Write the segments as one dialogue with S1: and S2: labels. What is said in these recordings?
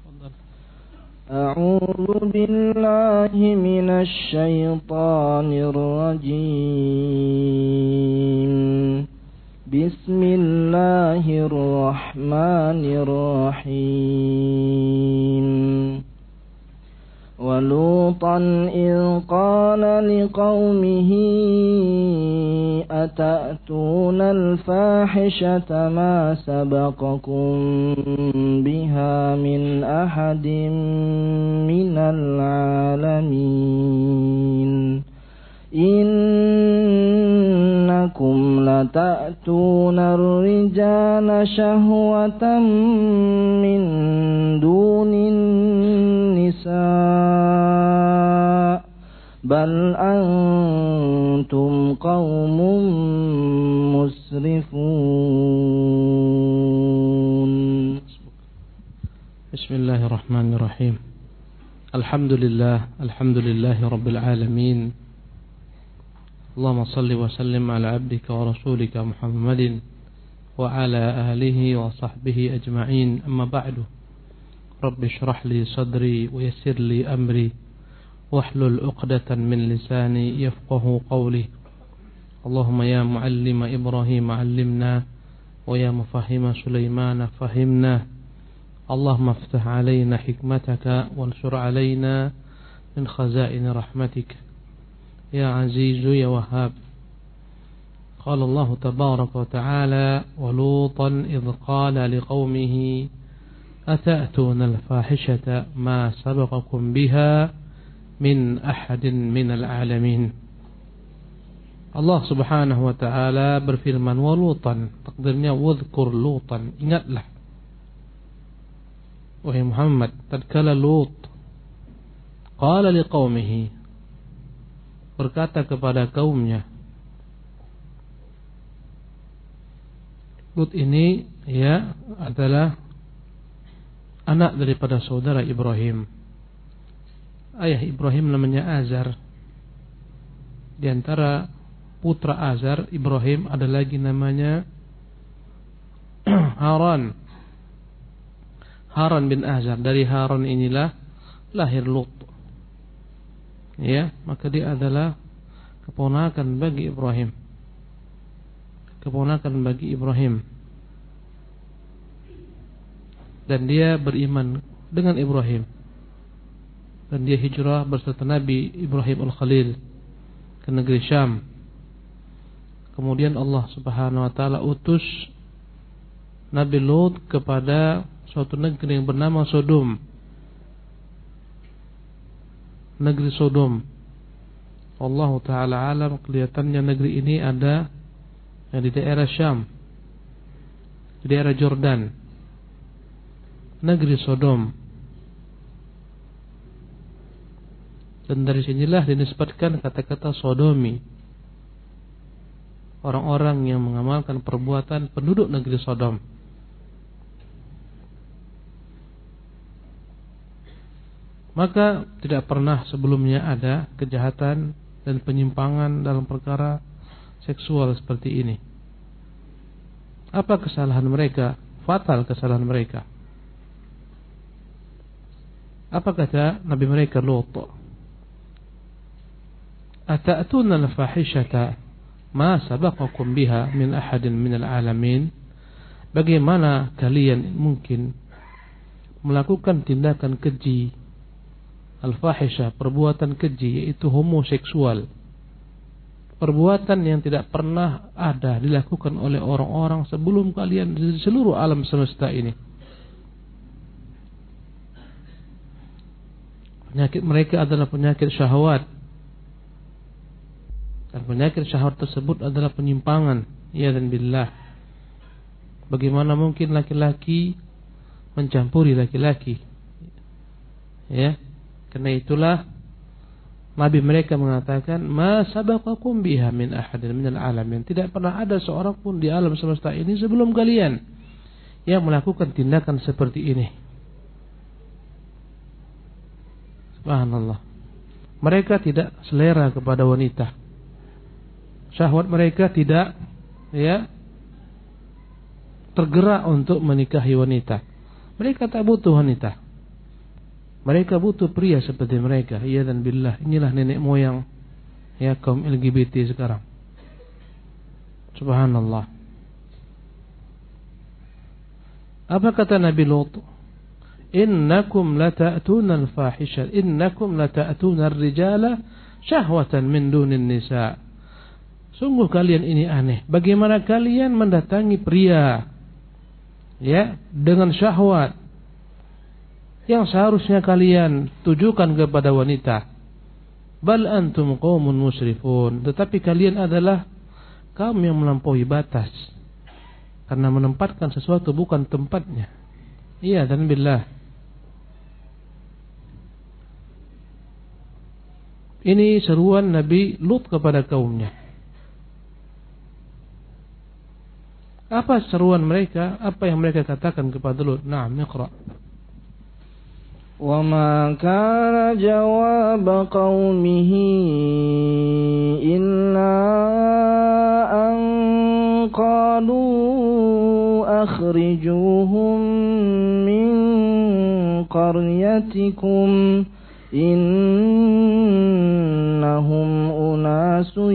S1: أعوذ بالله من الشيطان الرجيم. بسم الله الرحمن الرحيم. ولوطا إذ قال لقومه أتأتون الفاحشة ما سبقكم بها من أحد من العالمين إنكم لتأتون الرجال شهوة من دون النساء بل أنتم قوم مسرفون.
S2: بسم الله الرحمن الرحيم. الحمد لله رب العالمين. اللهم صل وسلم على عبدك ورسولك محمد وعلى آله وصحبه أجمعين. أما بعد، رب اشرح لي صدري ويسر لي أمري واحلل عقدة من لساني يفقه قولي. اللهم يا معلم إبراهيم علمنا ويا مفهم سليمان فهمنا. اللهم افتح علينا حكمتك وانشر علينا من خزائن رحمتك يا عزيز يا وهاب. قال الله تبارك وتعالى: ولوطا إذ قال لقومه أتأتون الفاحشة ما سبقكم بها من أحد من العالمين. Allah subhanahu wa ta'ala berfirman, walutan, takdirnya wadhkur lutan, ingatlah wahai Muhammad tatkala Lut qala liqaumihi, berkata kepada kaumnya. Lut ini adalah anak daripada saudara Ibrahim. Ayah Ibrahim namanya Azar. Di antara putra Azar, Ibrahim, ada lagi namanya Haran. Haran bin Azar. Dari Haran inilah lahir Lut. Maka dia adalah keponakan bagi Ibrahim. Keponakan bagi Ibrahim. Dan dia beriman dengan Ibrahim. Dan dia hijrah beserta Nabi Ibrahim Al-Khalil ke negeri Syam. Kemudian Allah subhanahu wa ta'ala utus Nabi Lut kepada suatu negeri yang bernama Sodom. Negeri Sodom. Allah ta'ala alam, kelihatannya negeri ini ada yang di daerah Syam, di daerah Jordan. Negeri Sodom. Dan dari sinilah dinisbatkan kata-kata sodomi. Orang-orang yang mengamalkan perbuatan penduduk negeri Sodom. Maka tidak pernah sebelumnya ada kejahatan dan penyimpangan dalam perkara seksual seperti ini. Apa kesalahan mereka? Fatal kesalahan mereka. Apa kata Nabi mereka Lut? Ata'tuna al-fahishata ma sabaqakum biha min ahadin minal alamin. Bagaimana kalian mungkin melakukan tindakan keji, al-fahisha, perbuatan keji, yaitu homoseksual, perbuatan yang tidak pernah ada dilakukan oleh orang-orang sebelum kalian di seluruh alam semesta ini. Penyakit mereka adalah penyakit syahwat. Dan penyakit syahwat tersebut adalah penyimpangan. Ya dan billah. Bagaimana mungkin laki-laki mencampuri laki-laki? Karena itulah Nabi mereka mengatakan, ma sabaqakum biha min ahadin minal alamin. Tidak pernah ada seorang pun di alam semesta ini sebelum kalian yang melakukan tindakan seperti ini. Subhanallah. Mereka tidak selera kepada wanita. Syahwat mereka tidak tergerak untuk menikahi wanita. Mereka tak butuh wanita. Mereka butuh pria seperti mereka. Iya dan billah. Inilah nenek moyang ya kaum LGBT sekarang. Subhanallah. Apa kata Nabi Lut? Innakum lata'tuna al-fahisha. Innakum lata'tuna ar-rijala syahwatan min dunin nisa. Sungguh kalian ini aneh. Bagaimana kalian mendatangi pria ya dengan syahwat yang seharusnya kalian tujukan kepada wanita. Bal antum qaumun musrifun. Tetapi kalian adalah kaum yang melampaui batas karena menempatkan sesuatu bukan tempatnya. Iya dan billah. Ini seruan Nabi Lut kepada kaumnya. Apa seruan mereka? Apa yang mereka katakan kepada Lut? Naam, iqra.
S1: Wa ma kana jawab qaumihi illa an qalu akhrijuhum min qaryatikum innahum unasun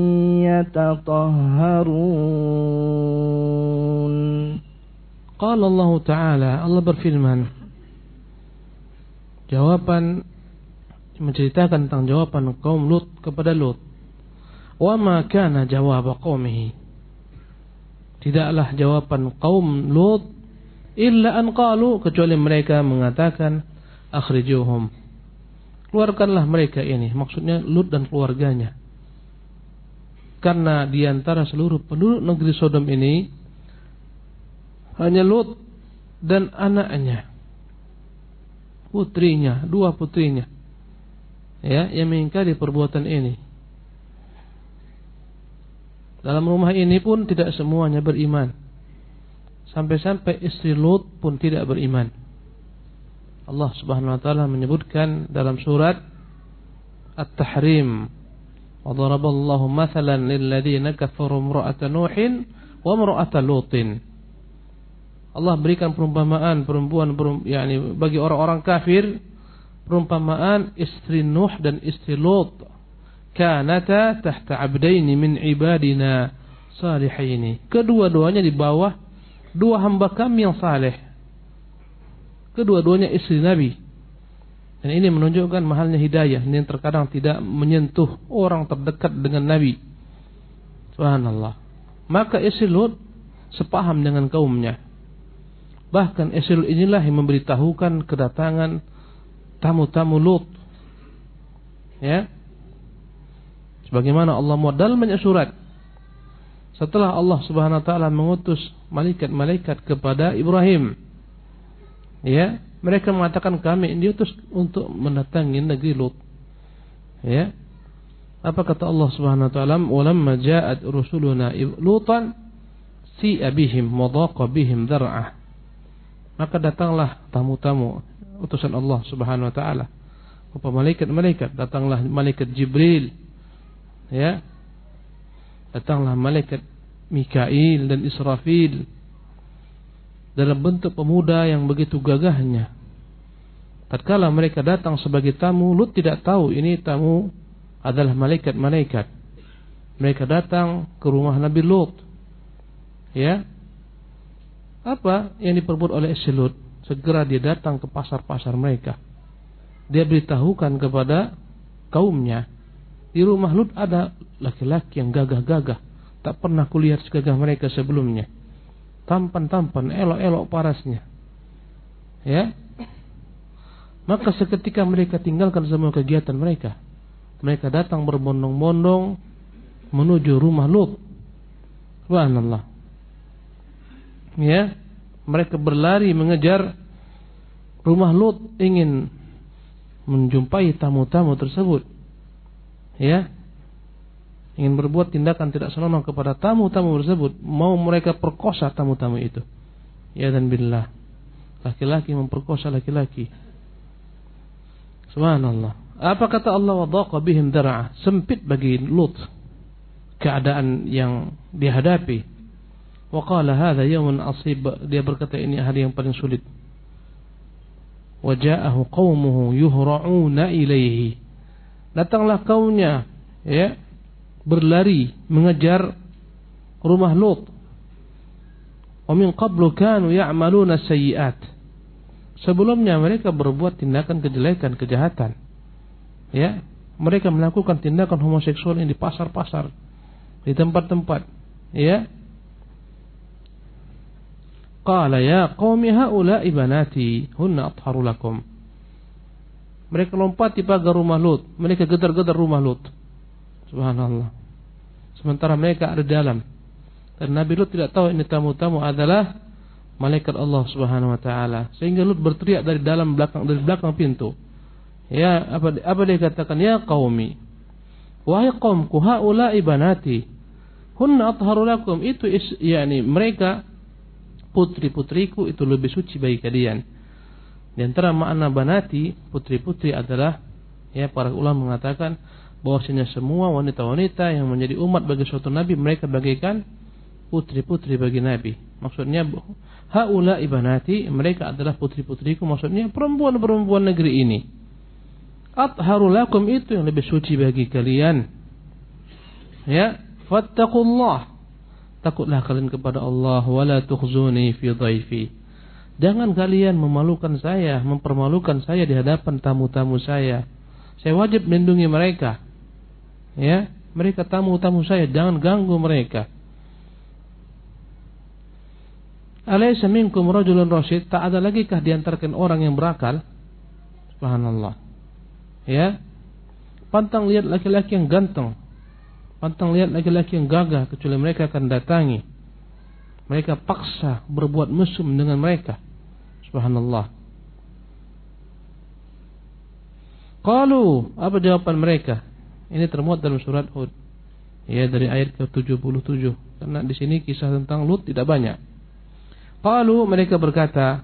S1: yatatahharun.
S2: Qala Allah Ta'ala, Allah berfirman, jawaban menceritakan tentang jawaban kaum Lut kepada Lut. Wa ma kana jawab qaumihi. Tidaklah jawaban kaum Lut illa an qalu, kecuali mereka mengatakan akhrijuhum. Keluarkanlah mereka ini, maksudnya Lut dan keluarganya. Karena di antara seluruh penduduk negeri Sodom ini hanya Lut dan anaknya, putrinya, 2 putrinya, ya, yang mengingkari perbuatan ini. Dalam rumah ini pun tidak semuanya beriman. Sampai-sampai istri Lut pun tidak beriman. Allah Subhanahu wa taala menyebutkan dalam surat At-Tahrim, wa daraballahu mathalan lil ladzina kafaru imra'ata Nuhin wa imra'ata Lutin. Allah berikan perumpamaan yakni bagi orang-orang kafir, perumpamaan istri Nuh dan istri Lut. Kanata tahta 'abdaini min ibadina salihaini. Kedua-duanya di bawah 2 hamba kami yang saleh. Kedua-duanya istri Nabi. Dan ini menunjukkan mahalnya hidayah yang terkadang tidak menyentuh orang terdekat dengan Nabi. Subhanallah. Maka istri Lut sepaham dengan kaumnya. Bahkan istri Lut inilah yang memberitahukan kedatangan tamu-tamu Lut. Ya. Sebagaimana Allah modal banyak surat. Setelah Allah Subhanahu wa taala mengutus malaikat-malaikat kepada Ibrahim, ya, mereka mengatakan kami diutus untuk mendatangi negeri Lut. Ya. Apa kata Allah Subhanahu wa taala? "Walamma ja'at rusuluna Lutan si'a bihim wa dhaqa bihim dar'ah." Maka datanglah tamu-tamu utusan Allah Subhanahu wa taala. Berupa malaikat-malaikat, datanglah malaikat Jibril. Ya. Datanglah malaikat Mikail dan Israfil dalam bentuk pemuda yang begitu gagahnya. Tatkala mereka datang sebagai tamu, Lut tidak tahu ini tamu adalah malaikat-malaikat. Mereka datang ke rumah Nabi Lut. Ya. Apa yang diperbuat oleh istri Lut? Segera dia datang ke pasar-pasar mereka. Dia beritahukan kepada kaumnya, di rumah Lut ada laki-laki yang gagah-gagah. Tak pernah kulihat segagah mereka sebelumnya. Tampan-tampan, elok-elok parasnya. Ya. Maka seketika mereka tinggalkan semua kegiatan mereka. Mereka datang berbondong-bondong menuju rumah Lut. Subhanallah. Ya. Mereka berlari mengejar rumah Lut, ingin menjumpai tamu-tamu tersebut. Ya, ingin berbuat tindakan tidak senonoh kepada tamu-tamu tersebut, mau mereka perkosa tamu-tamu itu. Ya dan billah, laki-laki memperkosa laki-laki. Subhanallah. Apa kata Allah? Wadhaqa bihim dar'ah. Sempit bagi Lut keadaan yang dihadapi. Wa qala hadza yawmun asib. Dia berkata ini hari yang paling sulit. wa ja'ahu qaumuhu yuhra'una ilaihi. Datanglah kaumnya, ya, berlari mengejar rumah Lut. Wa min qablu kanu ya'maluna sayyi'at. Sebelumnya mereka berbuat tindakan kejelekan, kejahatan. Ya, mereka melakukan tindakan homoseksual di pasar-pasar, di tempat-tempat, ya. Qala ya qaumi haula'i banati hunna atharu lakum. Mereka lompat di pagar rumah Lut, mereka gedar-gedar rumah Lut. Subhanallah. Sementara mereka ada di dalam. Dan Nabi Lut tidak tahu ini tamu-tamu adalah malaikat Allah Subhanahu wa taala. Sehingga Lut berteriak dari belakang pintu. Ya, apa dia katakan? Ya qaumi, wahai qaumku, haula'i banati hunna atharu lakum. Itu yakni mereka putri-putriku, itu lebih suci bagi kalian. Di antara makna banati, putri-putri adalah, ya, para ulama mengatakan bahwasanya semua wanita-wanita yang menjadi umat bagi suatu nabi, mereka bagaikan putri-putri bagi nabi. Maksudnya haula'i banati, mereka adalah putri-putriku, maksudnya perempuan-perempuan negeri ini. Atharu lakum, itu yang lebih suci bagi kalian. Ya, fattaqullah, takutlah kalian kepada Allah, wala tukhzuni fi dhaifi. Jangan kalian memalukan saya, mempermalukan saya di hadapan tamu-tamu saya. Saya wajib melindungi mereka. Ya, mereka tamu-tamu saya, jangan ganggu mereka. Alaysa minkum rajulun rasyid, tak ada lagi kah di antara kalian orang yang berakal? Subhanallah. Ya, pantang lihat laki-laki yang ganteng, pantang lihat laki-laki yang gagah, kecuali mereka akan datangi. Mereka paksa berbuat mesum dengan mereka. Subhanallah. Qalu, apa jawaban mereka? Ini termuat dalam surat Hud. Ya, dari ayat ke-77. Karena di sini kisah tentang Lut tidak banyak. Qalu, mereka berkata,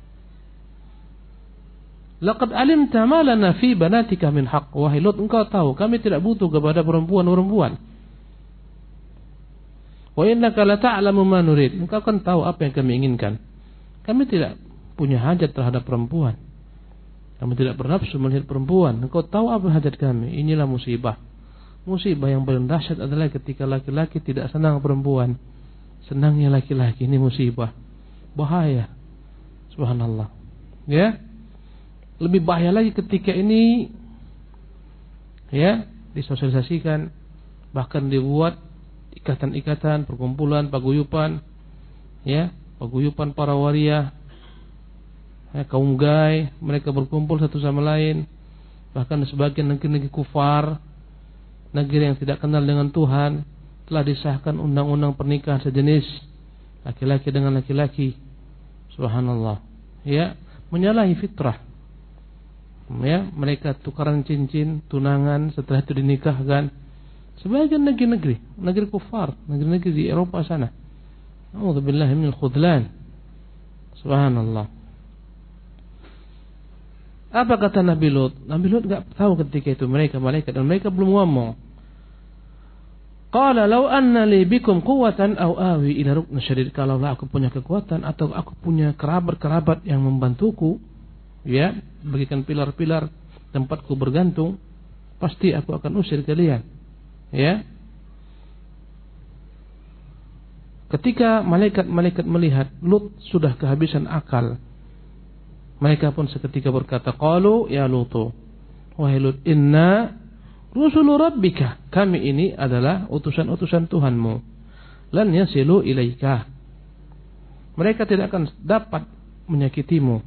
S2: laqad alimta ma lana fi banatika min haqq. Wahai Lut, engkau tahu kami tidak butuh kepada perempuan-perempuan. Wa innaka la ta'lamu ma nurid. Engkau kan tahu apa yang kami inginkan. Kami tidak punya hajat terhadap perempuan. Kami tidak bernafsu melihat perempuan. Engkau tahu apa hajat kami. Inilah musibah. Musibah yang paling dahsyat adalah ketika laki-laki tidak senang perempuan, senangnya laki-laki. Ini musibah, bahaya. Subhanallah. Ya, lebih bahaya lagi ketika ini, ya, disosialisasikan, bahkan dibuat ikatan-ikatan, perkumpulan, paguyupan, ya, paguyupan para waria, ya, kaum gai, mereka berkumpul satu sama lain. Bahkan di sebagian negeri-negeri kufar, negeri yang tidak kenal dengan Tuhan, telah disahkan undang-undang pernikahan sejenis laki-laki dengan laki-laki. Subhanallah. Ya, menyalahi fitrah. Ya, mereka tukaran cincin, tunangan, setelah itu dinikahkan. Sebagian negeri-negeri, negeri kufar, negeri-negeri di Eropa sana. A'udzubillahi minal khudlan. Subhanallah. Apa kata Nabi Lut? Nabi Lut enggak tahu ketika itu mereka malaikat, dan mereka belum ngomong. Qala law anna li bikum quwwatan aw awi ila ruknin syadid. Kalaulah aku punya kekuatan atau aku punya kerabat-kerabat yang membantuku, ya, bagikan pilar-pilar tempatku bergantung, pasti aku akan usir kalian. Ya. Ketika malaikat-malaikat melihat Lut sudah kehabisan akal, mereka pun seketika berkata, qalu ya Lutu, wahai Lut, inna rusulu rabbika, kami ini adalah utusan-utusan Tuhanmu, lan yasilu ilaika, mereka tidak akan dapat menyakitimu.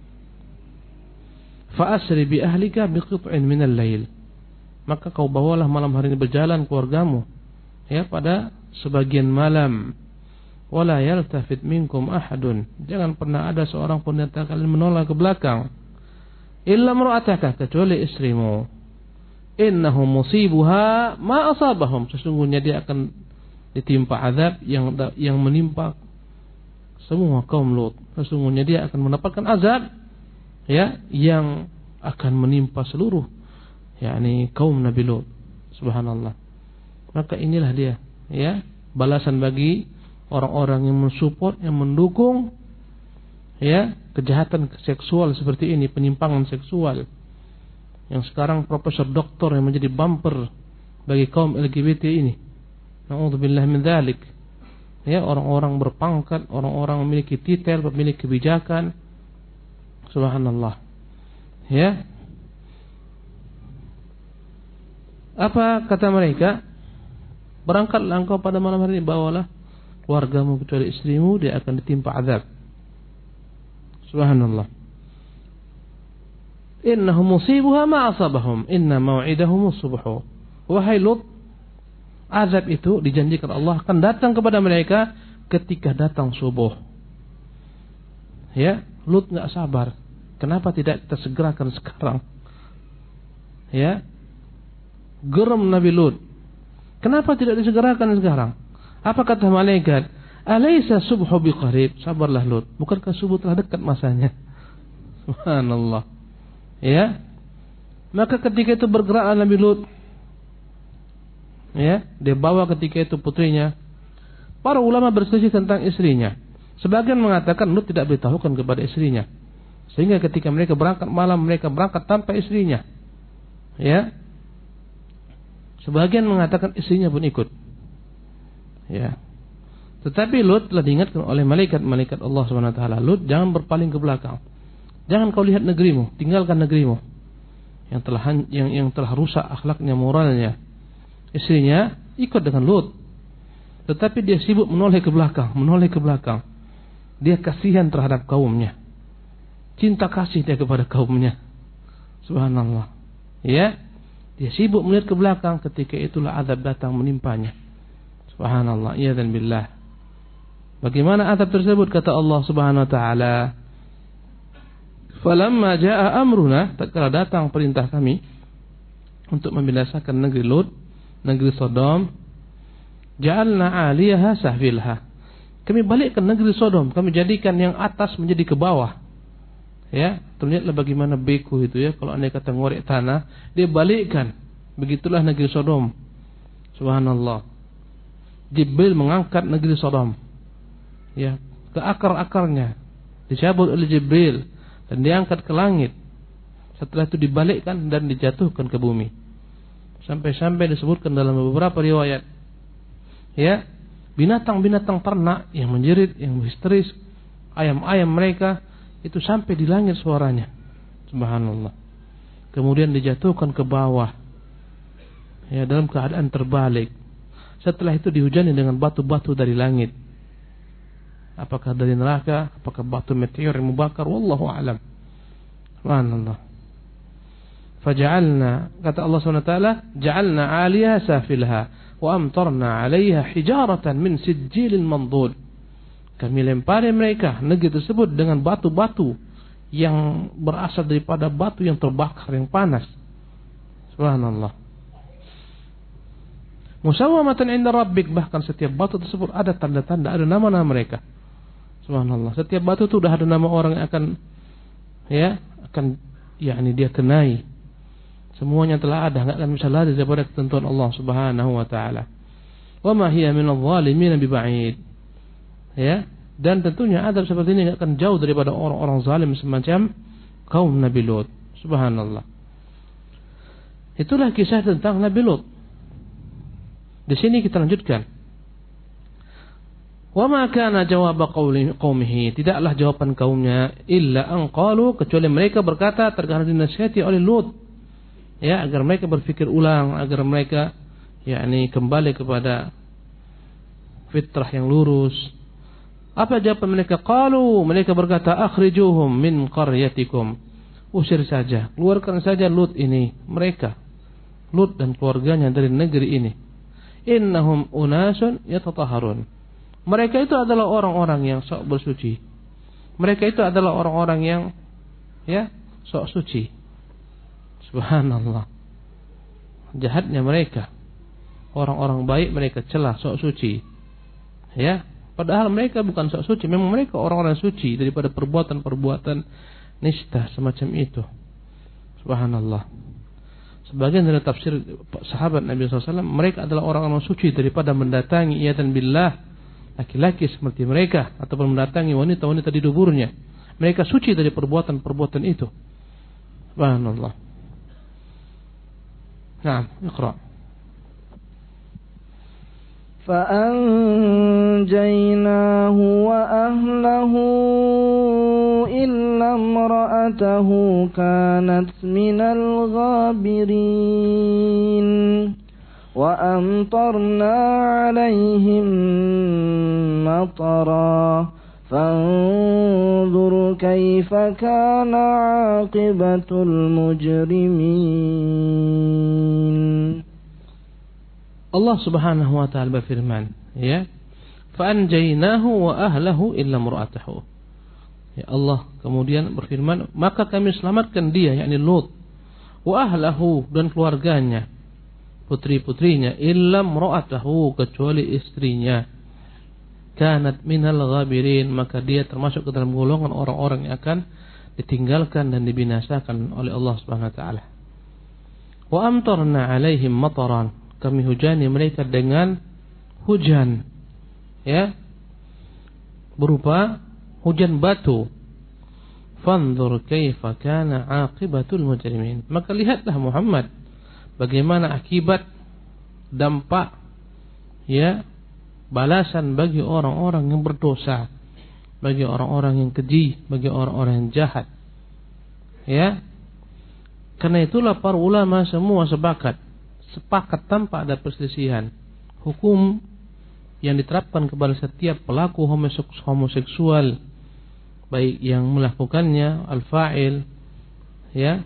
S2: Fa asri bi ahlika biqit'in minal lail, maka kau bawalah malam hari ini berjalan keluargamu, ya, pada sebagian malam. Wala yaltafit minkum ahadun, jangan pernah ada seorang pun yang kalian menoleh ke belakang. Illa mar'ataka, kecuali istrimu. Innahu musibuha ma asabahum, sesungguhnya dia akan ditimpa azab yang menimpa semua kaum Lut. Sesungguhnya dia akan mendapatkan azab, ya, yang akan menimpa seluruh, yakni kaum Nabi Lut. Subhanallah. Maka inilah dia, ya, balasan bagi orang-orang yang mensupport, yang mendukung, ya, kejahatan seksual seperti ini, penyimpangan seksual. Yang sekarang profesor doktor yang menjadi bumper bagi kaum LGBT ini. Na'udzubillah min dzalik. Ya, orang-orang berpangkat, orang-orang memiliki titel, memiliki kebijakan. Subhanallah. Ya. Apa kata mereka? Berangkatlah engkau pada malam hari ini, bawalah keluargamu kecuali istrimu, dia akan ditimpa azab. Subhanallah. Innahum musibuha ma asabahum, inna mau'idahum as-subh. Wahai Lut, azab itu dijanjikan Allah akan datang kepada mereka ketika datang subuh. Ya, Lut enggak sabar. Kenapa tidak kita segerakan sekarang? Ya. Geram Nabi Lut. Kenapa tidak disegerakan sekarang? Apa kata malaikat? Alaysa subhu biqarib? Sabarlah Lut. Bukankah subuh telah dekat masanya? Subhanallah. Ya. Maka ketika itu bergeraklah Nabi Lut. Ya, dia bawa ketika itu putrinya. Para ulama berselisih tentang istrinya. Sebagian mengatakan Lut tidak beritahukan kepada istrinya. Sehingga ketika mereka berangkat malam, mereka berangkat tanpa istrinya. Ya. Sebagian mengatakan istrinya pun ikut. Ya. Tetapi Lut telah diingatkan oleh malaikat Allah SWT. Lut, jangan berpaling ke belakang. Jangan kau lihat negerimu, tinggalkan negerimu yang telah rusak akhlaknya, moralnya. Istrinya ikut dengan Lut. Tetapi dia sibuk menoleh ke belakang. Dia kasihan terhadap kaumnya. Cinta kasih dia kepada kaumnya. Subhanallah. Ya. Dia sibuk melihat ke belakang, ketika itulah azab datang menimpanya. Subhanallah. Ya dan billah. Bagaimana azab tersebut? Kata Allah Subhanahu wa taala, "Falamma jaa amruna," tatkala datang perintah kami untuk membinasakan negeri Lut, negeri Sodom, ja'alna 'aliyaha safilha. Kami balikkan negeri Sodom, kami jadikan yang atas menjadi ke bawah. Ya, terlihatlah bagaimana beku itu ya, kalau andai kata ngorek tanah, dia balikkan. Begitulah negeri Sodom. Subhanallah. Jibril mengangkat negeri Sodom. Ya, ke akar-akarnya. Dicabut oleh Jibril dan diangkat ke langit. Setelah itu dibalikkan dan dijatuhkan ke bumi. Sampai-sampai disebutkan dalam beberapa riwayat, ya, binatang-binatang ternak yang menjerit, yang histeris, ayam-ayam mereka itu sampai di langit suaranya. Subhanallah. Kemudian dijatuhkan ke bawah, ya, dalam keadaan terbalik. Setelah itu dihujani dengan batu-batu dari langit. Apakah dari neraka, apakah batu meteor yang membakar, wallahu a'lam. Subhanallah. Faja'alna, kata Allah SWT, ja'alna 'aliyaha safilha wa amtarna 'alayha hijaratan min sijilin mandud. Kami lempari mereka negeri tersebut dengan batu-batu yang berasal daripada batu yang terbakar, yang panas. Subhanallah. Musawwamatan 'inda rabbik, bahkan setiap batu tersebut ada tanda-tanda, ada nama-nama mereka. Subhanallah. Setiap batu itu sudah ada nama orang yang akan dia kenai. Semuanya telah ada, enggak akan bisa lari daripada ketentuan Allah Subhanahu wa taala. Wa ma hiya minadh dhalimin biba'id. Ya, dan tentunya adab seperti ini enggak akan jauh daripada orang-orang zalim semacam kaum Nabi Lut. Subhanallah. Itulah kisah tentang Nabi Lut. Di sini kita lanjutkan. Wa ma kana jawab qaumihi, tidaklah jawaban kaumnya illa an qalu, kecuali mereka berkata terkadang dinasihati oleh Lut, ya, agar mereka berpikir ulang, agar mereka kembali kepada fitrah yang lurus. Apa jawaban mereka? Qalu, mereka berkata, akhrijuhum min qaryatikum, usir saja, keluarkan saja Lut ini, mereka Lut dan keluarganya dari negeri ini. Innahum unasun yatatahharun. Mereka itu adalah orang-orang yang sok bersuci. Mereka itu adalah orang-orang yang sok suci. Subhanallah. Jahatnya mereka. Orang-orang baik mereka celah sok suci. Ya, padahal mereka bukan sok suci, memang mereka orang-orang suci daripada perbuatan-perbuatan nista semacam itu. Subhanallah. Sebagian dari tafsir sahabat Nabi SAW, mereka adalah orang-orang suci daripada mendatangi iyatan billah, laki-laki seperti mereka, ataupun mendatangi wanita-wanita di duburnya, Mereka suci dari perbuatan-perbuatan itu. Subhanallah. Nah, Iqra.
S1: فأنجيناه وأهله إلا امرأته كانت من الغابرين وأمطرنا عليهم مطرا فانظر كيف كان عاقبة المجرمين.
S2: Allah Subhanahu wa taala berfirman, ya. Fa'anjaynahu wa ahlahu illa imra'atahu. Ya Allah kemudian berfirman, maka kami selamatkan dia, yakni Lut, wa ahlahu dan keluarganya, putri-putrinya, illa imra'atahu kecuali istrinya. Kanat minal ghabirin, maka dia termasuk ke dalam golongan orang-orang yang akan ditinggalkan dan dibinasakan oleh Allah Subhanahu wa taala. Wa amtarna 'alaihim mataran, kami hujani mereka dengan hujan, ya, berupa hujan batu. Fanzur kaifa kana 'aqibatul mujrimin, maka lihatlah Muhammad bagaimana akibat, dampak, ya, balasan bagi orang-orang yang berdosa, bagi orang-orang yang keji, bagi orang-orang yang jahat. Ya. Karena itulah para ulama semua sepakat tanpa ada perselisihan, hukum yang diterapkan kepada setiap pelaku homoseksual, baik yang melakukannya, al-fa'il, ya,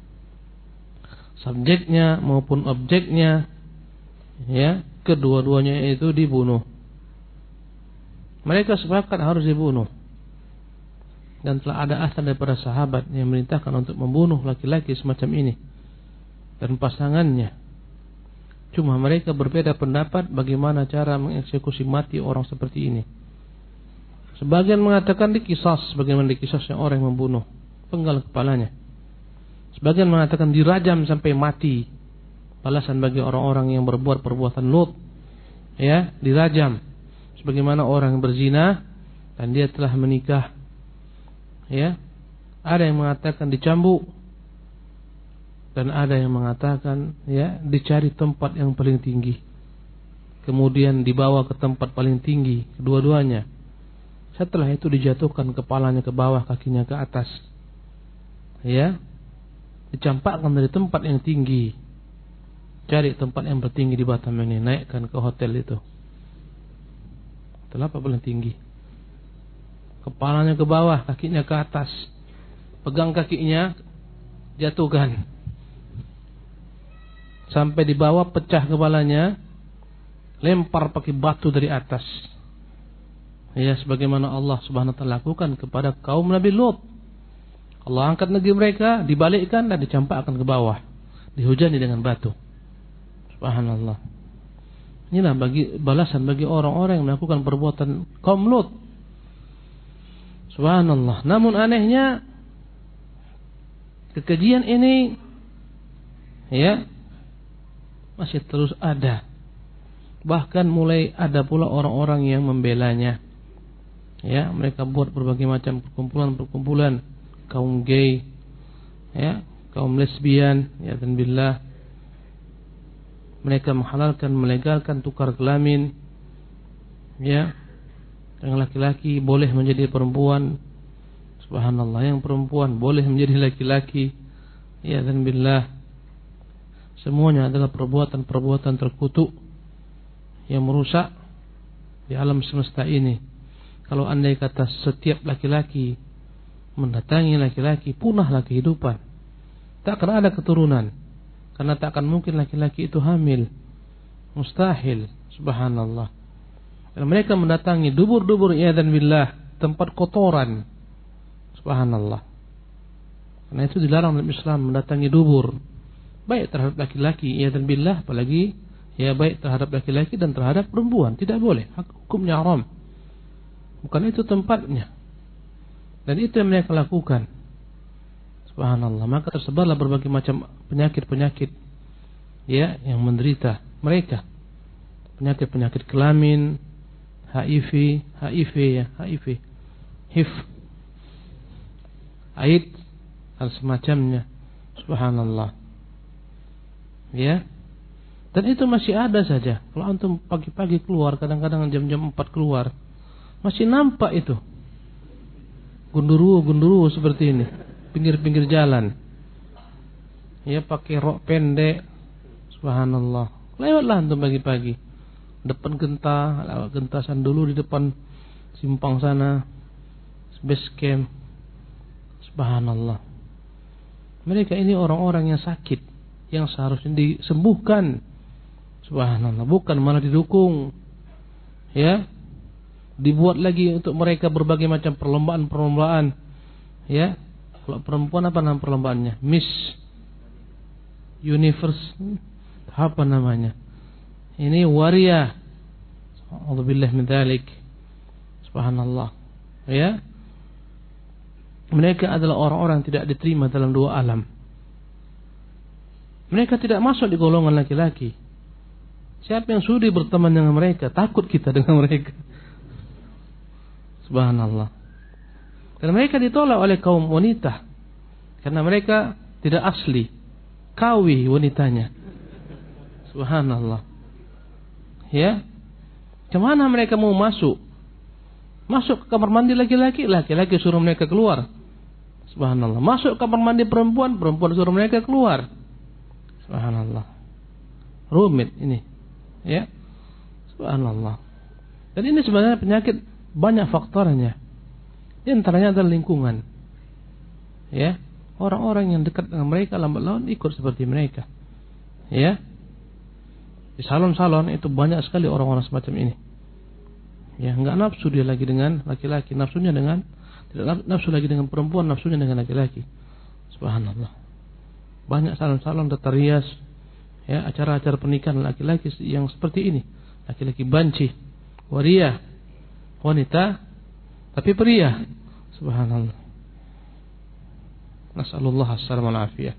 S2: subjeknya maupun objeknya, ya, kedua-duanya itu dibunuh. Mereka sepakat harus dibunuh. Dan telah ada asal daripada sahabat yang memerintahkan untuk membunuh laki-laki semacam ini dan pasangannya. Cuma mereka berbeda pendapat bagaimana cara mengeksekusi mati orang seperti ini. Sebagian mengatakan dikisas, bagaimana dikisasnya orang yang membunuh, penggal kepalanya. Sebagian mengatakan dirajam sampai mati, balasan bagi orang-orang yang berbuat perbuatan Lut, ya, dirajam sebagaimana orang yang berzina dan dia telah menikah, ya. Ada yang mengatakan dicambuk dan ada yang mengatakan, ya, dicari tempat yang paling tinggi, kemudian dibawa ke tempat paling tinggi kedua-duanya. Setelah itu dijatuhkan kepalanya ke bawah, kakinya ke atas, ya, dicampakkan dari tempat yang tinggi. Cari tempat yang tertinggi di Batam ini, naikkan ke hotel itu. Hotel apa paling tinggi? Kepalanya ke bawah, kakinya ke atas. Pegang kakinya, jatuhkan. Sampai di bawah, pecah kepalanya, lempar pakai batu dari atas. Ya, sebagaimana Allah Subhanahu wa taala lakukan kepada kaum Nabi Lut. Allah angkat negeri mereka, dibalikkan dan dicampakkan ke bawah, dihujani dengan batu. Subhanallah. Inilah balasan bagi orang-orang yang melakukan perbuatan kaum Lut. Subhanallah. Namun anehnya, kekejian ini, ya, masih terus ada. Bahkan mulai ada pula orang-orang yang membelanya. Ya, mereka buat berbagai macam perkumpulan-perkumpulan kaum gay, ya, kaum lesbian, ya, dan billah. Mereka menghalalkan, melegalkan tukar kelamin, ya, yang laki-laki boleh menjadi perempuan. Subhanallah, yang perempuan boleh menjadi laki-laki, ya, dan billah. Semuanya adalah perbuatan-perbuatan terkutuk yang merusak di alam semesta ini. Kalau andai kata setiap laki-laki mendatangi laki-laki, punahlah kehidupan. Tak akan ada keturunan, karena tak akan mungkin laki-laki itu hamil. Mustahil. Subhanallah. Dan mereka mendatangi dubur-dubur, ya, dan billah, tempat kotoran. Subhanallah. Karena itu dilarang dalam Islam mendatangi dubur, baik terhadap laki-laki, ya, dan billah, apalagi, ya, baik terhadap laki-laki dan terhadap perempuan. Tidak boleh, hukumnya haram. Bukan itu tempatnya. Dan itu yang mereka lakukan. Subhanallah. Maka tersebarlah berbagai macam penyakit-penyakit, ya, yang menderita mereka. Penyakit-penyakit kelamin, HIV, ya, HIV, HIV, Aid dan semacamnya. Subhanallah. Ya. Dan itu masih ada saja. Kalau antum pagi-pagi keluar, kadang-kadang jam-jam 4 keluar, masih nampak itu. Gunduruwo seperti ini, pinggir-pinggir jalan. Ya, pakai rok pendek. Subhanallah. Lewatlah antum pagi-pagi. Depan lewat gentasan dulu di depan simpang sana, base camp. Subhanallah. Mereka ini orang-orang yang sakit, yang seharusnya disembuhkan. Subhanallah, bukan malah didukung. Ya. Dibuat lagi untuk mereka berbagai macam perlombaan. Ya. Kalau perempuan apa nama perlombaannya? Miss Universe apa namanya? Ini waria. A'udzubillah min dzalik. Subhanallah. Ya. Mereka adalah orang-orang yang tidak diterima dalam dua alam. Mereka tidak masuk di golongan laki-laki. Siapa yang sudi berteman dengan mereka? Takut kita dengan mereka. Subhanallah. Dan mereka ditolak oleh kaum wanita karena mereka tidak asli, kawi wanitanya. Subhanallah. Ya. Kemana mereka mau masuk? Masuk ke kamar mandi laki-laki, laki-laki suruh mereka keluar. Subhanallah. Masuk ke kamar mandi perempuan, perempuan suruh mereka keluar. Subhanallah. Rumit ini. Ya. Subhanallah. Dan ini sebenarnya penyakit banyak faktornya. Di antaranya adalah lingkungan. Ya. Orang-orang yang dekat dengan mereka lambat laun ikut seperti mereka. Ya. Di salon-salon itu banyak sekali orang-orang semacam ini. Ya, enggak nafsu dia lagi dengan laki-laki, nafsunya dengan tidak nafsu lagi dengan perempuan, nafsunya dengan laki-laki. Subhanallah. Banyak salon-salon terhias, ya, acara-acara pernikahan laki-laki yang seperti ini. Laki-laki banci, waria, wanita tapi pria. Subhanallah. Nasallallahu as-salamah wal afiyah.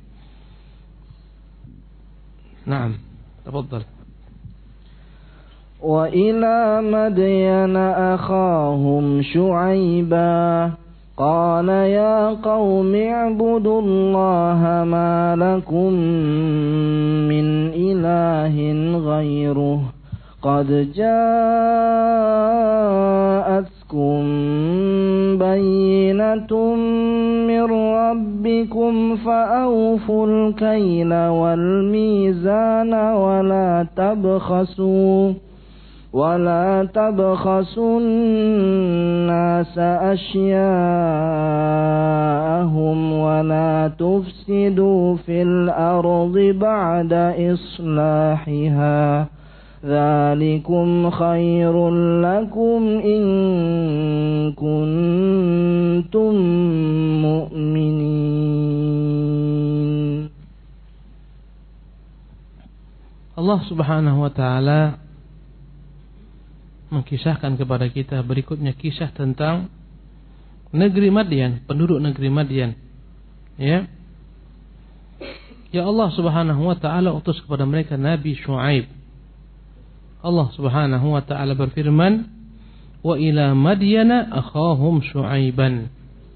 S2: Naam, tafadhal.
S1: وإلى مدين أخاهم شعيبا قال يا قوم اعبدوا الله ما لكم من إله غيره قد جاءتكم بينة من ربكم فأوفوا الكيل والميزان ولا تبخسوا الناس أشياءهم ولا تفسدوا في الأرض بعد إصلاحها ذلكم خير لكم إن كنتم مؤمنين.
S2: Allah Subhanahu wa taala mengkisahkan kepada kita berikutnya kisah tentang negeri Madyan, penduduk negeri Madyan. Ya. Ya Allah Subhanahu wa taala utus kepada mereka Nabi Syuaib. Allah Subhanahu wa taala berfirman, "Wa ila Madyana akhahum Syuaiban."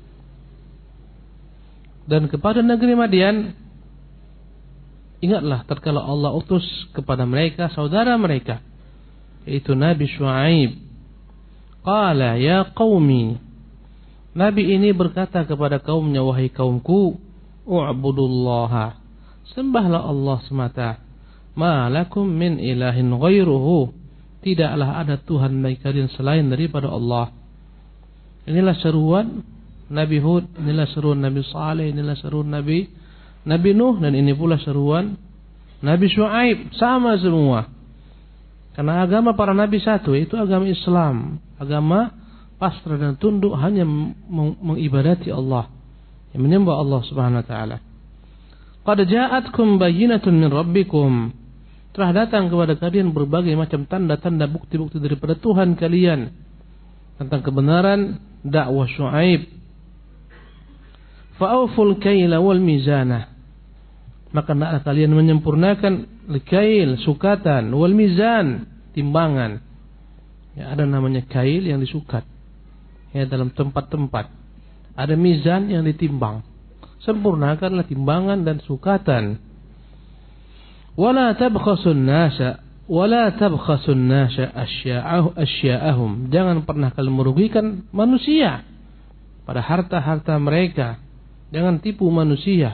S2: Dan kepada negeri Madyan, ingatlah tatkala Allah utus kepada mereka saudara mereka, yaitu Nabi Syuaib. Qala ya qaumi. Nabi ini berkata kepada kaumnya, wahai kaumku, u'budullaha. Sembahlah Allah semata. Ma lakum min ilahin ghairuhu. Tidaklah ada Tuhan bagi kalian selain daripada Allah. Inilah seruan Nabi Hud, inilah seruan Nabi Saleh, inilah seruan Nabi Nuh, dan ini pula seruan Nabi Syuaib. Sama semua. Karena agama para nabi satu, yaitu agama Islam. Agama pasrah dan tunduk hanya mengibadati Allah, yang menyembah Allah Subhanahu wa taala. Qad ja'atkum bayyinatun min rabbikum. Telah datang kepada kalian berbagai macam tanda-tanda, bukti-bukti daripada Tuhan kalian tentang kebenaran dakwah Syuaib. Fa'awful kaila wal mizana. Maka hendaklah kalian menyempurnakan kail, sukatan, wal mizan, timbangan. Ya, ada namanya kail yang disukat, ya, dalam tempat-tempat. Ada mizan yang ditimbang. Sempurnakanlah timbangan dan sukatan. Wala tabkhasun nasa asya'ahum. Jangan pernah kalian merugikan manusia pada harta-harta mereka. Jangan tipu manusia.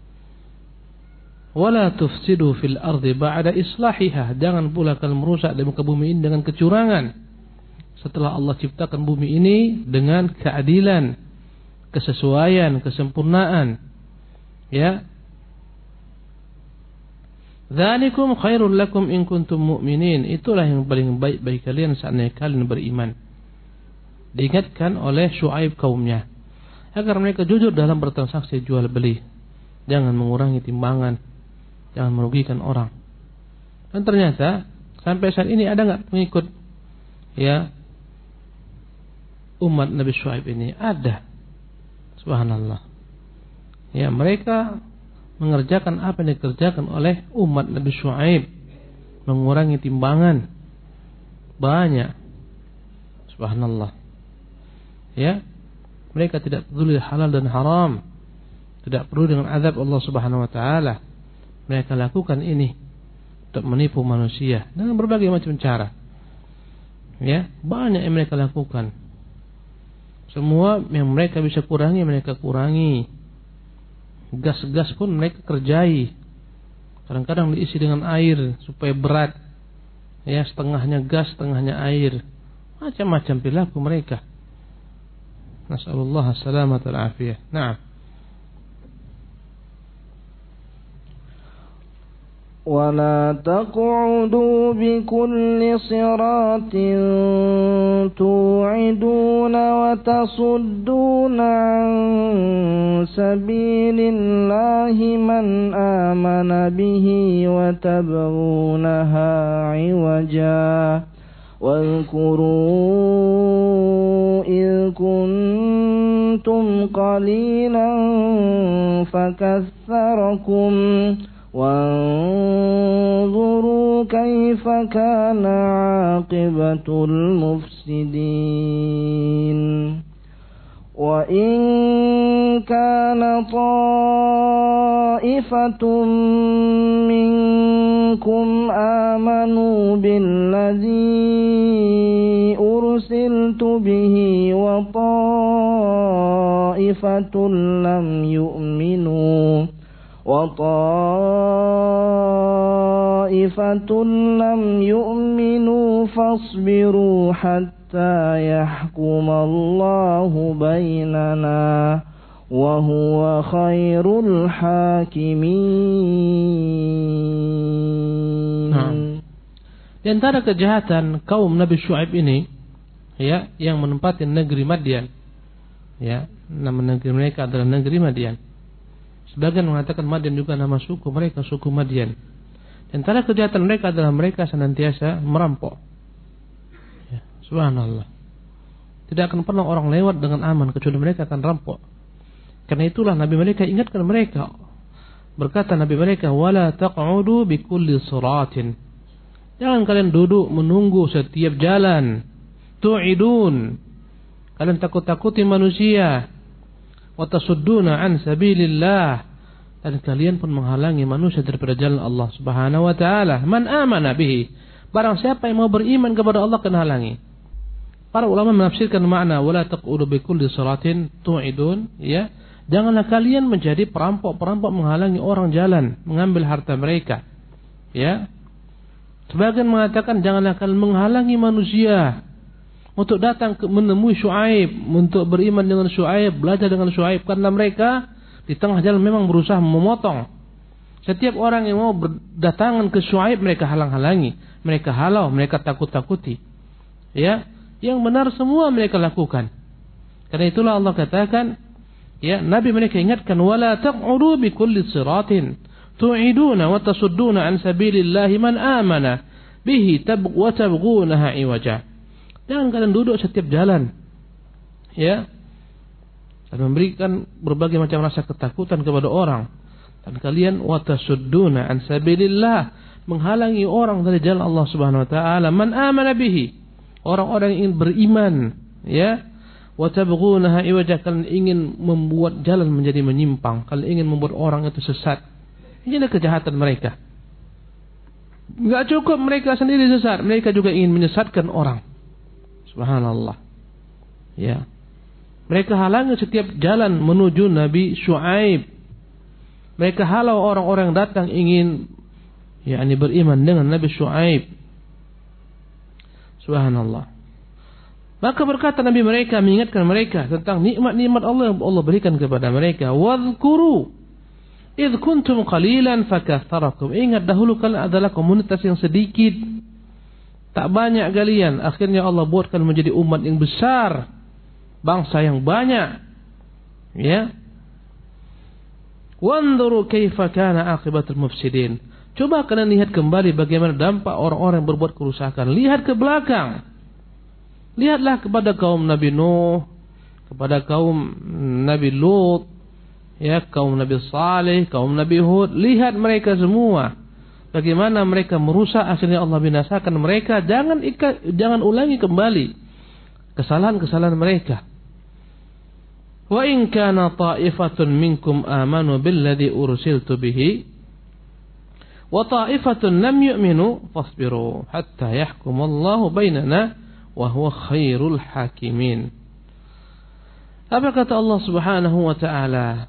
S2: Wala tufsidu fil ardi ba'da islahiha. Jangan pula kalian merusak di muka bumi ini dengan kecurangan. Setelah Allah ciptakan bumi ini dengan keadilan, kesesuaian, kesempurnaan. Ya. Dzalikum khairul lakum in kuntum mu'minin. Itulah yang paling baik bagi kalian seandainya kalian beriman. Diingatkan oleh Syuaib kaumnya agar mereka jujur dalam bertransaksi jual beli. Jangan mengurangi timbangan, jangan merugikan orang. Dan ternyata sampai saat ini ada enggak pengikut ya umat Nabi Syuaib ini? Ada. Subhanallah. Ya, mereka mengerjakan apa yang dikerjakan oleh umat Nabi Syuaib, mengurangi timbangan banyak. Subhanallah. Ya, mereka tidak peduli halal dan haram, tidak perlu dengan azab Allah Subhanahu wa taala. Mereka lakukan ini untuk menipu manusia dengan berbagai macam cara. Ya, banyak yang mereka lakukan. Semua yang mereka bisa kurangi mereka kurangi. Gas-gas pun mereka kerjai. Kadang-kadang diisi dengan air supaya berat. Ya, setengahnya gas, setengahnya air. Macam-macam perilaku mereka. Nasallallahu as-salamata wal afiyah. Naam.
S1: ولا تقعدوا بكل صراط توعدون وتصدون عن سبيل الله من آمن به وتبغونها عوجا واذكروا إذ كنتم قليلا فكثركم وانظروا كيف كان عاقبة المفسدين وإن كان طائفة منكم آمنوا بالذي أرسلت به وطائفة لم يؤمنوا فاصبروا حتى يحكم الله بيننا وهو خير الحاكمين.
S2: Di antara kejahatan kaum Nabi Syuaib ini, ya, yang menempati negeri Madian, ya, nama negeri mereka adalah negeri Madian. Sebagian mengatakan Madian juga nama suku mereka, suku Madian. Di antara kejahatan mereka adalah mereka senantiasa merampok. Ya, subhanallah. Tidak akan pernah orang lewat dengan aman kecuali mereka akan rampok. Karena itulah Nabi mereka ingatkan mereka. Berkata Nabi mereka, "Wala taq'udu bi kulli siratin." Jangan kalian duduk menunggu setiap jalan. Tu'idun. Kalian takut-takuti manusia. Wa tasudduna an sabilillah. Dan kalian pun menghalangi manusia daripada jalan Allah Subhanahu wa taala. Man amana bihi. Barang siapa yang mau beriman kepada Allah kena halangi. Para ulama menafsirkan makna wala taqudu bi kulli salatin tu'idun, ya. Janganlah kalian menjadi perampok-perampok menghalangi orang jalan, mengambil harta mereka. Ya. Sebagian mengatakan janganlah kalian menghalangi manusia untuk datang menemui Syuaib, untuk beriman dengan Syuaib, belajar dengan Syuaib, karena mereka di tengah jalan memang berusaha memotong. Setiap orang yang mau berdatangan ke Syuaib mereka halang-halangi, mereka halau, mereka takut-takuti. Ya, yang benar semua mereka lakukan. Karena itulah Allah katakan, ya, Nabi mereka ingatkan wala taq'udu bi kulli siratin tu'iduna wa tasudduna an sabilillahi man amana bihi wa tabghunaha iwaja. Jangan kalian duduk setiap jalan, ya, dan memberikan berbagai macam rasa ketakutan kepada orang. Dan kalian watasudduna an sabilillah, menghalangi orang dari jalan Allah Subhanahu wa taala. Man amana bihi, orang-orang yang ingin beriman, ya, wa tabghunaha iwaja, kalian ingin membuat jalan menjadi menyimpang, kalian ingin membuat orang itu sesat. Inilah kejahatan mereka. Enggak cukup mereka sendiri sesat, mereka juga ingin menyesatkan orang. Subhanallah. Ya. Mereka halangi setiap jalan menuju Nabi Syuaib. Mereka halau orang-orang yang datang ingin beriman dengan Nabi Syuaib. Subhanallah. Maka berkata Nabi mereka, mengingatkan mereka tentang nikmat-nikmat Allah yang Allah berikan kepada mereka. Wadhkuru idh kuntum qalilan fakaththarakum. Ingat dahulu kalian adalah komunitas yang sedikit, tak banyak kalian. Akhirnya Allah buatkan menjadi umat yang besar, bangsa yang banyak. Ya. Wanzuru kaifa kana aqibatul mufsidin. Coba kalian lihat kembali bagaimana dampak orang-orang yang berbuat kerusakan. Lihat ke belakang. Lihatlah kepada kaum Nabi Nuh, kepada kaum Nabi Lut, ya, kaum Nabi Saleh, kaum Nabi Hud. Lihat mereka semua, bagaimana mereka merusak, akhirnya Allah binasakan mereka. Jangan ulangi kembali kesalahan-kesalahan mereka. Wa in kana ta'ifatun minkum amanu billadhi ursiltu bihi wa ta'ifatun lam yu'minu fasbiru hatta yahkumallahu bainana wa huwa khairul hakimin. Apa kata Allah Subhanahu wa ta'ala?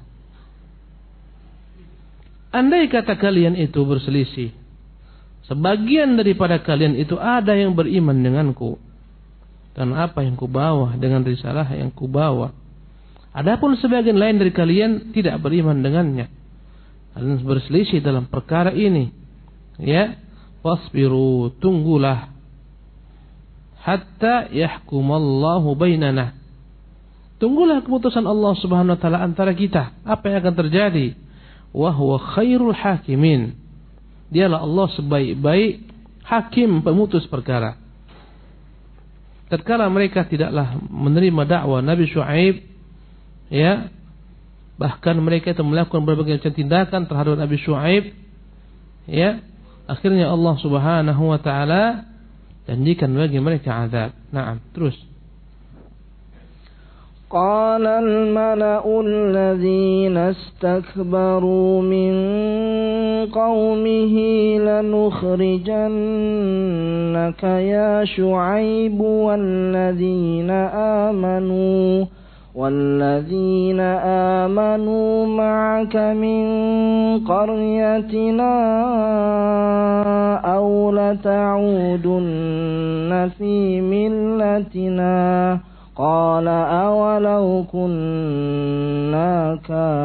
S2: Andai kata kalian itu berselisih, sebagian daripada kalian itu ada yang beriman denganku dan apa yang kubawa, dengan risalah yang kubawa. Adapun sebagian lain dari kalian tidak beriman dengannya. Kalian berselisih dalam perkara ini. Ya, wasbiru, tunggulah hatta yahkumallahu bainana. Tunggulah keputusan Allah Subhanahu wa taala antara kita. Apa yang akan terjadi? Wa huwa khairul hakimin. Dialah Allah sebaik-baik hakim, pemutus perkara. Tatkala mereka tidaklah menerima dakwah Nabi Syuaib, ya, bahkan mereka itu melakukan berbagai macam tindakan terhadap Nabi Syuaib, ya, akhirnya Allah Subhanahu wa taala janjikan bagi mereka azab. Naam, terus.
S1: قال الملأ الذين استكبروا من قومه لنخرجنك يا شعيب والذين آمنوا معك من قريتنا أو لتعودن في ملتنا قال أولو كنا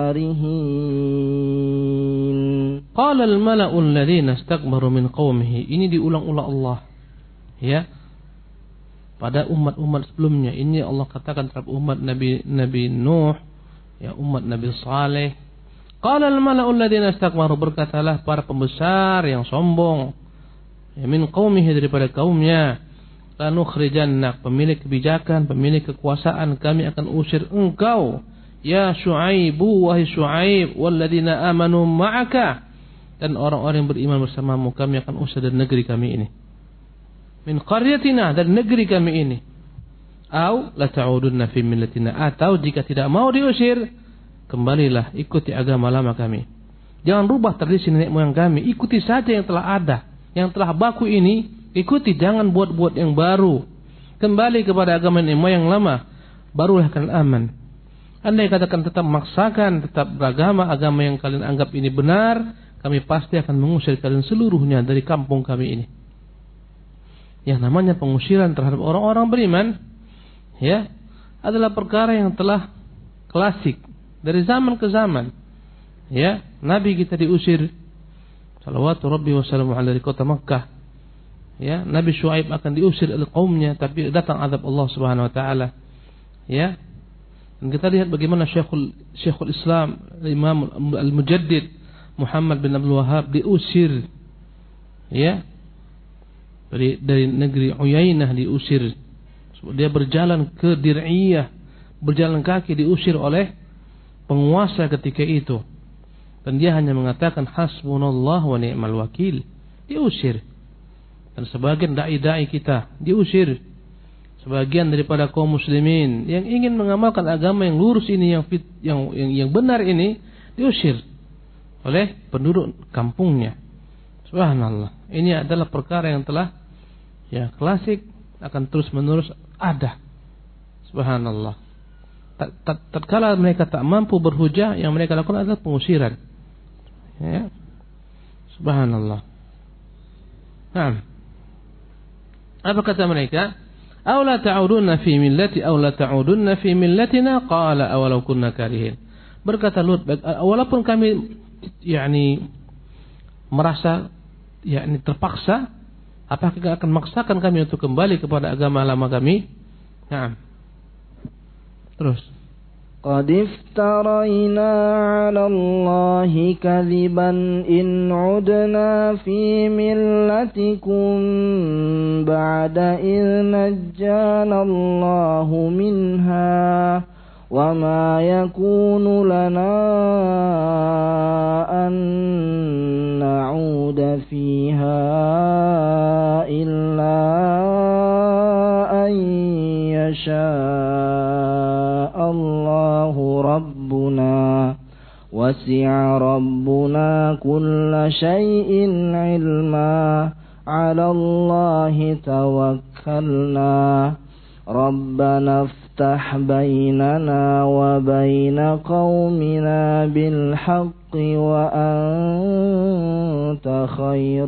S1: كارهين.
S2: قال الملأ الذين استكبروا من قومه. Ini diulang-ulang Allah, ya, pada umat-umat sebelumnya. Ini Allah katakan terhadap umat Nabi Nuh, ya, umat Nabi Saleh. Qala al-mala'u alladziina istakbaru, berkatalah para pembesar yang sombong, ya, min qaumihi, daripada kaumnya. Lanukhrijannak, pemilik kebijakan, pemilik kekuasaan, kami akan usir engkau, ya Syuaibu, wahai Syuaib, walladziina amanu ma'aka, dan orang-orang yang beriman bersamamu, kami akan usir dari negeri kami ini. Min qaryatina, dari negeri kami ini. Au la ta'udunna fi millatina, atau jika tidak mau diusir, kembalilah ikuti agama lama kami. Jangan rubah tradisi nenek moyang kami, ikuti saja yang telah ada, yang telah baku ini, ikuti, jangan buat-buat yang baru. Kembali kepada agama nenek moyang lama, barulah kalian aman. Andai katakan tetap memaksakan, tetap beragama agama yang kalian anggap ini benar, kami pasti akan mengusir kalian seluruhnya dari kampung kami ini. Yang namanya pengusiran terhadap orang-orang beriman, ya, adalah perkara yang telah klasik dari zaman ke zaman. Ya, Nabi kita diusir, salawatu Rabbi wa salamu alaihi, dari kota Makkah. Ya, Nabi Syuaib akan diusir oleh kaumnya, tapi datang azab Allah Subhanahu wa taala. Ya. Dan kita lihat bagaimana Syekhul Islam Imam Al-Mujaddid Muhammad bin Abdul Wahhab diusir, ya, dari negeri Uyainah diusir. Dia berjalan ke Dir'iyah, berjalan kaki, diusir oleh penguasa ketika itu. Dan dia hanya mengatakan hasbunallah wa ni'mal wakil. Diusir. Dan sebagian dai-dai kita diusir. sebagian daripada kaum muslimin yang ingin mengamalkan agama yang lurus ini, yang benar ini, diusir oleh penduduk kampungnya. Subhanallah. Ini adalah perkara yang telah klasik, akan terus menerus ada. Subhanallah. Tatkala mereka tak mampu berhujah, yang mereka lakukan adalah pengusiran. Ya. Subhanallah. Nah, apa kata mereka? Aw la ta'udunna fi millati aw la ta'udunna fi millatina qala awalau kunna karihin. Berkata Lut, walaupun kami merasa terpaksa, apakah akan memaksakan kami untuk kembali kepada agama lama kami? Nah. Terus.
S1: قد افترينا على الله كذبا إن عدنا في ملتكم بعد إذ نجانا الله منها وما يكون لنا أن نعود فيها إلا أن يشاء الله ربنا وسع ربنا كل شيء علما على الله توكلنا ربنا افتح بيننا وبين قومنا بالحق وأنت خير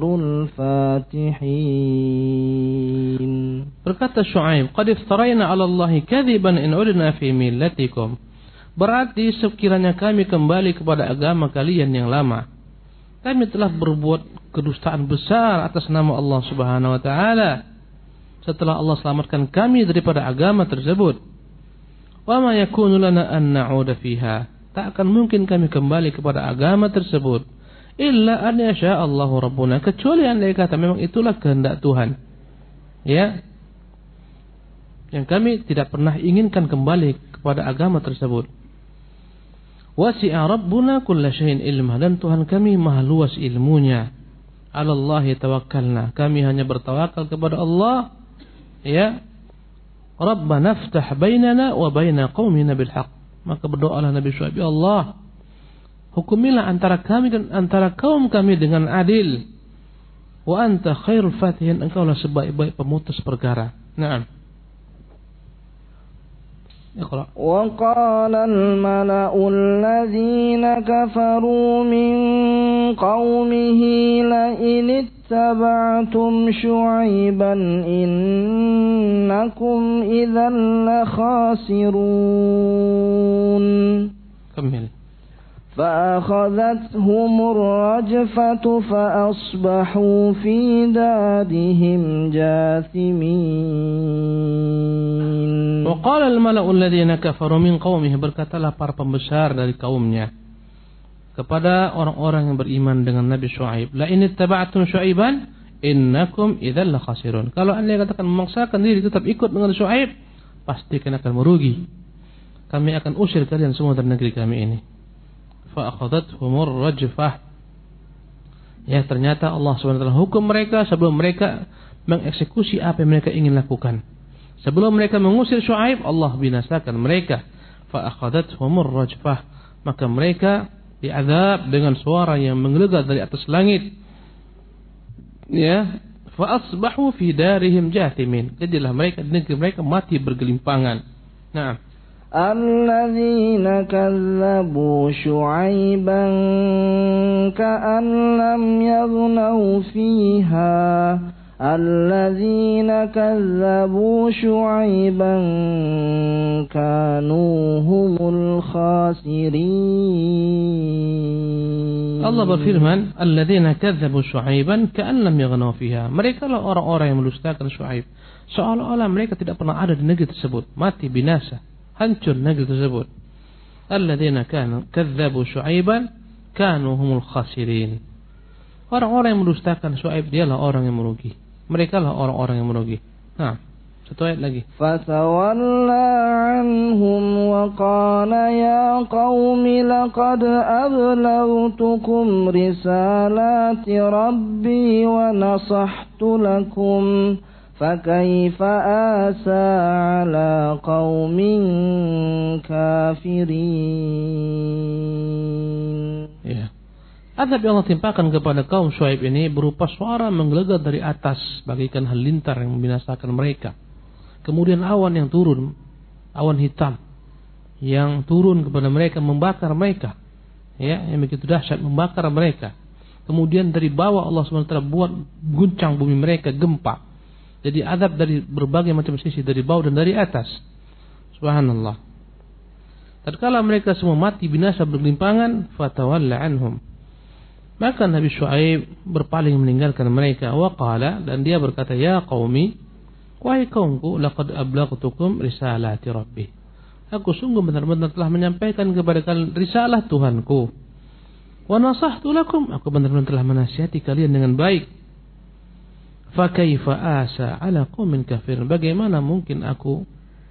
S1: الفاتحين.
S2: Berkata Syuaib, qad iftarayna 'ala Allahi kadhiban in 'udna fi millatikum. Berarti sekiranya kami kembali kepada agama kalian yang lama, kami telah berbuat kedustaan besar atas nama Allah Subhanahu wa taala setelah Allah selamatkan kami daripada agama tersebut. Wa ma yakunu lana an na'uda fiha. Tak akan mungkin kami kembali kepada agama tersebut illa an yasha Allahu rabbuna, kecuali andai kata memang itulah kehendak Tuhan. Ya. Yang kami tidak pernah inginkan kembali kepada agama tersebut. Wasi'a rabbuna kulla syai'in ilma, dan Tuhan kami maha luas ilmunya. 'Alallahi tawakkalna, kami hanya bertawakal kepada Allah. Ya. Rabbana aftah bainana wa baina qaumina bil haqq. Maka berdoalah Nabi Syuaib, ya Allah, hukumilah antara kami dan antara kaum kami dengan adil. Wa anta khairul fatihin, engkaulah sebaik-baik pemutus perkara. Naam. Iqra.
S1: Wa qala al-mala'u alladhina kafaru min qaumihi la in ittaba'tum Syu'aiban innakum idzan la khasirun.
S2: Kamil.
S1: فأخذتهم الرجفة فأصبحوا في دارهم جاثمين.
S2: وقال الملأ الذين كفروا من قومه, berkatalah para pembesar dari kaumnya kepada orang-orang yang beriman dengan Nabi Syuaib, la in ittaba'tum Syuaiban innakum idzal la khasirun. Kalau anda katakan memaksakan diri tetap ikut dengan Syuaib, pasti kalian akan merugi. Kami akan usir kalian semua dari negeri kami ini. Fa'akhadathumur rajfah. Ya, ternyata Allah SWT hukum mereka sebelum mereka mengeksekusi apa yang mereka ingin lakukan. Sebelum mereka mengusir Syuaib, Allah binasakan mereka. Fa'akhadathumur rajfah. Maka mereka diazab dengan suara yang menggelegar dari atas langit. Ya, fa'asbahu fi darihim jathimin. Jadilah mereka di negeri mereka mati bergelimpangan. Nah,
S1: الذين كذبوا شعيبا كأن لم يغنوا فيها الذين كذبوا شعيبا كانوا هم الخاسرين.
S2: Allah berfirman, الذين كذبوا شعيبا كأن لم يغنوا فيها. Mereka lah orang-orang yang mendustakan Syuaib, seolah-olah mereka tidak pernah ada di negeri tersebut. Mati binasa, hancur negeri tersebut. Alladzina kanu kadzdzabu Syuaiban kanu humul khasirin. Orang-orang yang mendustakan Syuaib dialah orang yang merugi. Mereka lah orang-orang yang merugi. Nah, satu ayat lagi.
S1: Fatawalla anhum wa qala ya qaumi laqad ablaghtukum risalati rabbi wa nasahtu lakum فكيف آسى على قوم كافرين.
S2: Ya. Azab yang Allah timpakan kepada kaum Syuaib ini berupa suara menggelegar dari atas bagaikan halilintar yang membinasakan mereka. Kemudian awan yang turun, awan hitam yang turun kepada mereka membakar mereka. Ya, yang begitu dahsyat membakar mereka. Kemudian dari bawah Allah SWT buat guncang bumi mereka, gempa. Jadi azab dari berbagai macam sisi, dari bawah dan dari atas. Subhanallah. Tatkala mereka semua mati binasa bergelimpangan, fatawalla anhum. Maka Nabi Syuaib berpaling meninggalkan mereka. Wa qala, dan dia berkata, ya qaumi, wahai kaumku, laqad ablaghtukum risalati rabbi. Aku sungguh benar-benar telah menyampaikan kepada kalian risalah Tuhanku. Wa nasahtu lakum, aku benar-benar telah menasihati kalian dengan baik. Fa kaifa asa ala qaumin kafirin. Bagaimana mungkin aku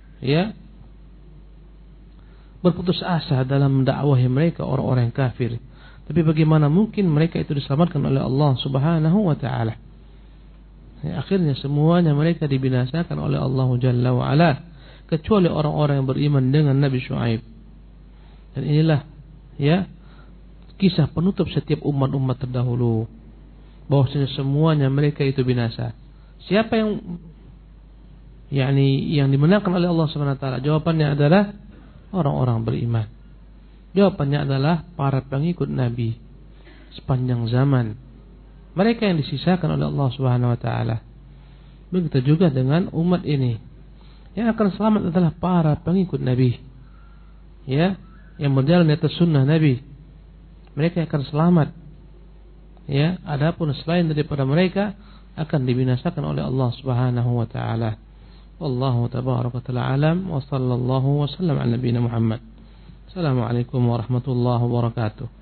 S2: berputus asa dalam mendakwahi mereka orang-orang yang kafir. Tapi bagaimana mungkin mereka itu diselamatkan oleh Allah Subhanahu wa ta'ala. Akhirnya semuanya mereka dibinasakan oleh Allah Jalla wa ala, kecuali orang-orang yang beriman dengan Nabi Syuaib. Dan inilah kisah penutup setiap umat-umat terdahulu, bahwasanya semuanya mereka itu binasa. Siapa yang dimenangkan oleh Allah Subhanahu wa ta'ala? Jawabannya adalah orang-orang beriman. Jawabannya adalah para pengikut Nabi sepanjang zaman. Mereka yang disisakan oleh Allah Subhanahu wa ta'ala. Begitu juga dengan umat ini. Yang akan selamat adalah para pengikut Nabi, yang berjalan di atas sunnah Nabi. Mereka akan selamat. Adapun selain daripada mereka akan dibinasakan oleh Allah Subhanahu wa ta'ala. Wallahu tabaraka ta'ala alam, wa sallallahu wa sallam ala nabiyina Muhammad. Assalamualaikum warahmatullahi wabarakatuh.